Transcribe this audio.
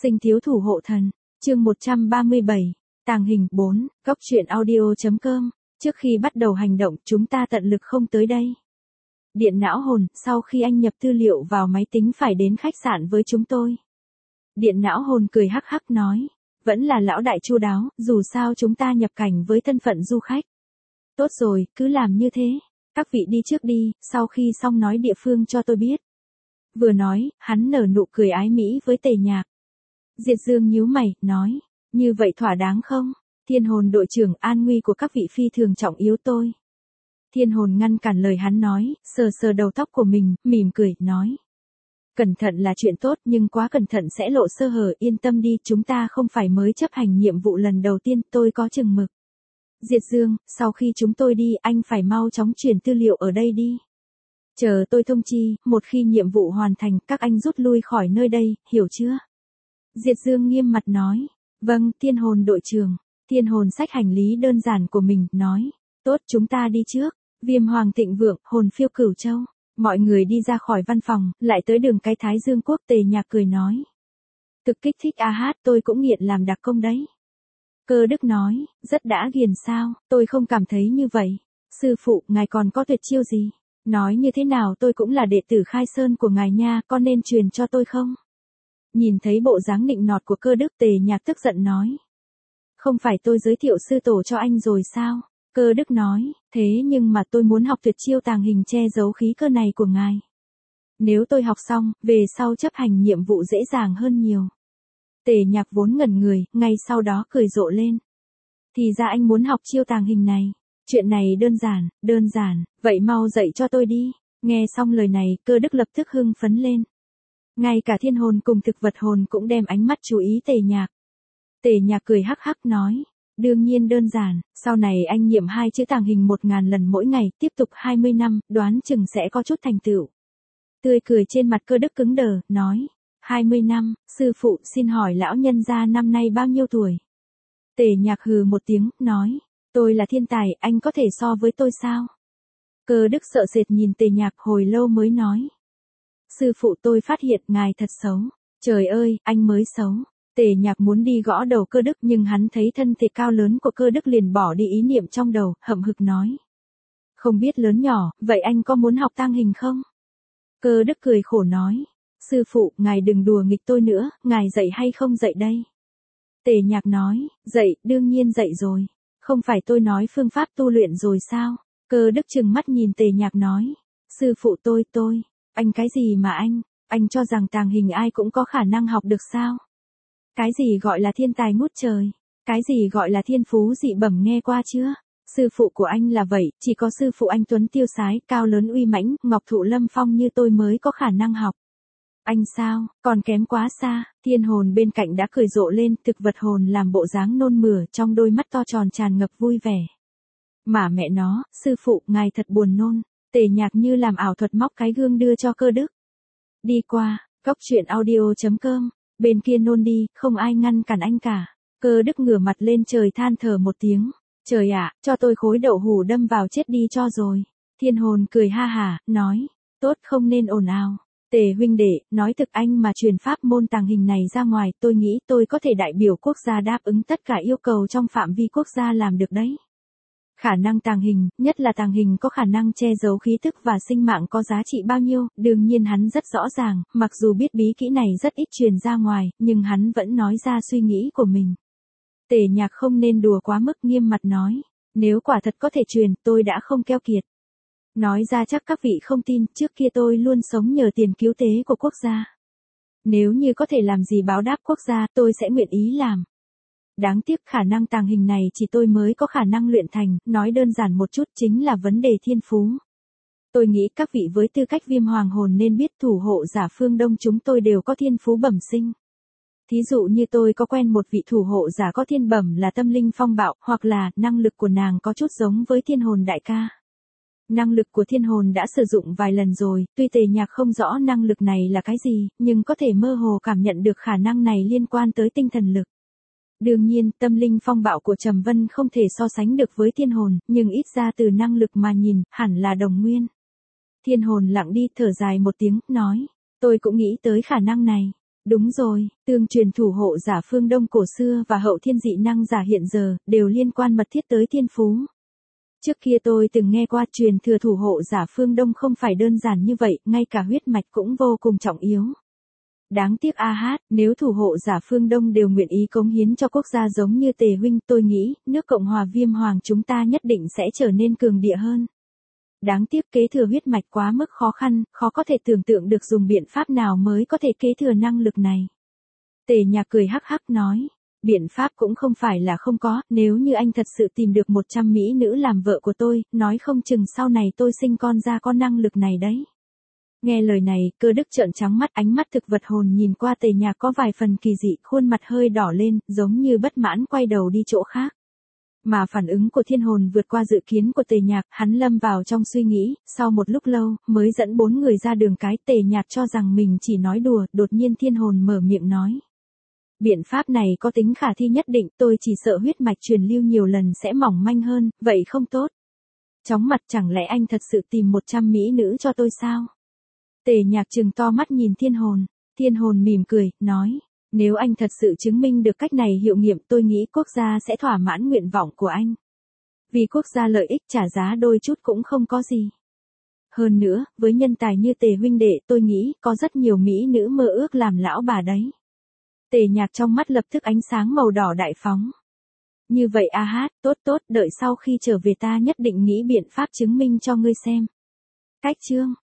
Sinh thiếu thủ hộ thần, chương 137, tàng hình 4, góc truyện audio.com, trước khi bắt đầu hành động chúng ta tận lực không tới đây. Điện não hồn, sau khi anh nhập tư liệu vào máy tính phải đến khách sạn với chúng tôi. Điện não hồn cười hắc hắc nói, vẫn là lão đại chu đáo, dù sao chúng ta nhập cảnh với thân phận du khách. Tốt rồi, cứ làm như thế, các vị đi trước đi, sau khi xong nói địa phương cho tôi biết. Vừa nói, hắn nở nụ cười ái mỹ với Tề Nhạc. Diệt Dương nhíu mày, nói, như vậy thỏa đáng không? Thiên hồn đội trưởng, an nguy của các vị phi thường trọng yếu tôi. Thiên hồn ngăn cản lời hắn nói, sờ sờ đầu tóc của mình, mỉm cười, nói. Cẩn thận là chuyện tốt nhưng quá cẩn thận sẽ lộ sơ hở, yên tâm đi, chúng ta không phải mới chấp hành nhiệm vụ lần đầu tiên, tôi có chừng mực. Diệt Dương, sau khi chúng tôi đi, anh phải mau chóng truyền tư liệu ở đây đi. Chờ tôi thông chi, một khi nhiệm vụ hoàn thành, các anh rút lui khỏi nơi đây, hiểu chưa? Diệt Dương nghiêm mặt nói, vâng, thiên hồn đội trưởng. Thiên hồn xách hành lý đơn giản của mình, nói, tốt, chúng ta đi trước. Viêm Hoàng Thịnh Vượng, hồn phiêu Cửu Châu. Mọi người đi ra khỏi văn phòng, lại tới đường cái Thái Dương Quốc. Tề Nhạc cười nói, thực kích thích a hát, tôi cũng nghiện làm đặc công đấy. Cơ Đức nói, rất đã ghiền sao, tôi không cảm thấy như vậy. Sư phụ, ngài còn có tuyệt chiêu gì? Nói như thế nào tôi cũng là đệ tử Khai Sơn của ngài nha, có nên truyền cho tôi không? Nhìn thấy bộ dáng nịnh nọt của Cơ Đức, Tề Nhạc tức giận nói. Không phải tôi giới thiệu sư tổ cho anh rồi sao? Cơ Đức nói, thế nhưng mà tôi muốn học tuyệt chiêu tàng hình che giấu khí cơ này của ngài. Nếu tôi học xong, về sau chấp hành nhiệm vụ dễ dàng hơn nhiều. Tề Nhạc vốn ngẩn người, ngay sau đó cười rộ lên. Thì ra anh muốn học chiêu tàng hình này. Chuyện này đơn giản, vậy mau dạy cho tôi đi. Nghe xong lời này, Cơ Đức lập tức hưng phấn lên. Ngay cả thiên hồn cùng thực vật hồn cũng đem ánh mắt chú ý Tề Nhạc. Tề Nhạc cười hắc hắc nói, đương nhiên đơn giản, sau này anh niệm 2 chữ tàng hình 1000 lần mỗi ngày, tiếp tục 20 năm, đoán chừng sẽ có chút thành tựu. Tươi cười trên mặt Cơ Đức cứng đờ, nói, 20 năm, sư phụ xin hỏi lão nhân gia năm nay bao nhiêu tuổi? Tề Nhạc hừ một tiếng, nói, tôi là thiên tài, anh có thể so với tôi sao? Cơ Đức sợ sệt nhìn Tề Nhạc hồi lâu mới nói. Sư phụ, tôi phát hiện ngài thật xấu. Trời ơi, anh mới xấu. Tề Nhạc muốn đi gõ đầu Cơ Đức nhưng hắn thấy thân thể cao lớn của Cơ Đức liền bỏ đi ý niệm trong đầu, hậm hực nói. Không biết lớn nhỏ, vậy anh có muốn học tang hình không? Cơ Đức cười khổ nói. Sư phụ, ngài đừng đùa nghịch tôi nữa, ngài dạy hay không dạy đây? Tề Nhạc nói, dạy, đương nhiên dạy rồi. Không phải tôi nói phương pháp tu luyện rồi sao? Cơ Đức trừng mắt nhìn Tề Nhạc nói. Sư phụ tôi, anh cái gì mà anh cho rằng tàng hình ai cũng có khả năng học được sao? Cái gì gọi là thiên tài ngút trời? Cái gì gọi là thiên phú dị bẩm nghe qua chưa? Sư phụ của anh là vậy, chỉ có sư phụ anh tuấn tiêu sái, cao lớn uy mãnh, ngọc thụ lâm phong như tôi mới có khả năng học. Anh sao, còn kém quá xa. Thiên hồn bên cạnh đã cười rộ lên, thực vật hồn làm bộ dáng nôn mửa, trong đôi mắt to tròn tràn ngập vui vẻ. Mà mẹ nó, sư phụ, ngài thật buồn nôn. Tề Nhạc như làm ảo thuật móc cái gương đưa cho Cơ Đức. Đi qua, góc truyện audio.com, bên kia nôn đi, không ai ngăn cản anh cả. Cơ Đức ngửa mặt lên trời than thở một tiếng. Trời ạ, cho tôi khối đậu hủ đâm vào chết đi cho rồi. Thiên hồn cười ha hả, nói, tốt, không nên ồn ào. Tề huynh đệ, nói thực anh mà truyền pháp môn tàng hình này ra ngoài, tôi nghĩ tôi có thể đại biểu quốc gia đáp ứng tất cả yêu cầu trong phạm vi quốc gia làm được đấy. Khả năng tàng hình, nhất là tàng hình có khả năng che giấu khí tức và sinh mạng có giá trị bao nhiêu, đương nhiên hắn rất rõ ràng, mặc dù biết bí kỹ này rất ít truyền ra ngoài, nhưng hắn vẫn nói ra suy nghĩ của mình. Tề Nhạc không nên đùa quá mức, nghiêm mặt nói, nếu quả thật có thể truyền, tôi đã không keo kiệt. Nói ra chắc các vị không tin, trước kia tôi luôn sống nhờ tiền cứu tế của quốc gia. Nếu như có thể làm gì báo đáp quốc gia, tôi sẽ nguyện ý làm. Đáng tiếc khả năng tàng hình này chỉ tôi mới có khả năng luyện thành, nói đơn giản một chút chính là vấn đề thiên phú. Tôi nghĩ các vị với tư cách Viêm Hoàng hồn nên biết thủ hộ giả phương Đông chúng tôi đều có thiên phú bẩm sinh. Thí dụ như tôi có quen một vị thủ hộ giả có thiên bẩm là Tâm Linh Phong Bạo, hoặc là năng lực của nàng có chút giống với thiên hồn đại ca. Năng lực của thiên hồn đã sử dụng vài lần rồi, tuy Tề Nhạc không rõ năng lực này là cái gì, nhưng có thể mơ hồ cảm nhận được khả năng này liên quan tới tinh thần lực. Đương nhiên, Tâm Linh Phong Bạo của Trầm Vân không thể so sánh được với thiên hồn, nhưng ít ra từ năng lực mà nhìn, hẳn là đồng nguyên. Thiên hồn lặng đi, thở dài một tiếng, nói, tôi cũng nghĩ tới khả năng này. Đúng rồi, tương truyền thủ hộ giả phương Đông cổ xưa và hậu thiên dị năng giả hiện giờ, đều liên quan mật thiết tới thiên phú. Trước kia tôi từng nghe qua truyền thừa thủ hộ giả phương Đông không phải đơn giản như vậy, ngay cả huyết mạch cũng vô cùng trọng yếu. Đáng tiếc nếu thủ hộ giả phương Đông đều nguyện ý cống hiến cho quốc gia giống như Tề huynh, tôi nghĩ, nước Cộng hòa Viêm Hoàng chúng ta nhất định sẽ trở nên cường địa hơn. Đáng tiếc kế thừa huyết mạch quá mức khó khăn, khó có thể tưởng tượng được dùng biện pháp nào mới có thể kế thừa năng lực này. Tề Nhạc cười hắc hắc nói, biện pháp cũng không phải là không có, nếu như anh thật sự tìm được 100 mỹ nữ làm vợ của tôi, nói không chừng sau này tôi sinh con ra có năng lực này đấy. Nghe lời này, Cơ Đức trợn trắng mắt, ánh mắt thực vật hồn nhìn qua Tề Nhạc có vài phần kỳ dị, khuôn mặt hơi đỏ lên, giống như bất mãn quay đầu đi chỗ khác. Mà phản ứng của thiên hồn vượt qua dự kiến của Tề Nhạc, hắn lâm vào trong suy nghĩ, sau một lúc lâu, mới dẫn 4 người ra đường cái. Tề Nhạc cho rằng mình chỉ nói đùa, đột nhiên thiên hồn mở miệng nói. Biện pháp này có tính khả thi nhất định, tôi chỉ sợ huyết mạch truyền lưu nhiều lần sẽ mỏng manh hơn, vậy không tốt. Chóng mặt, chẳng lẽ anh thật sự tìm 100 mỹ nữ cho tôi sao? Tề Nhạc trừng to mắt nhìn thiên hồn mỉm cười, nói. Nếu anh thật sự chứng minh được cách này hiệu nghiệm, tôi nghĩ quốc gia sẽ thỏa mãn nguyện vọng của anh. Vì quốc gia lợi ích trả giá đôi chút cũng không có gì. Hơn nữa, với nhân tài như Tề huynh đệ, tôi nghĩ có rất nhiều mỹ nữ mơ ước làm lão bà đấy. Tề Nhạc trong mắt lập tức ánh sáng màu đỏ đại phóng. Như vậy tốt, đợi sau khi trở về ta nhất định nghĩ biện pháp chứng minh cho ngươi xem. Cách chương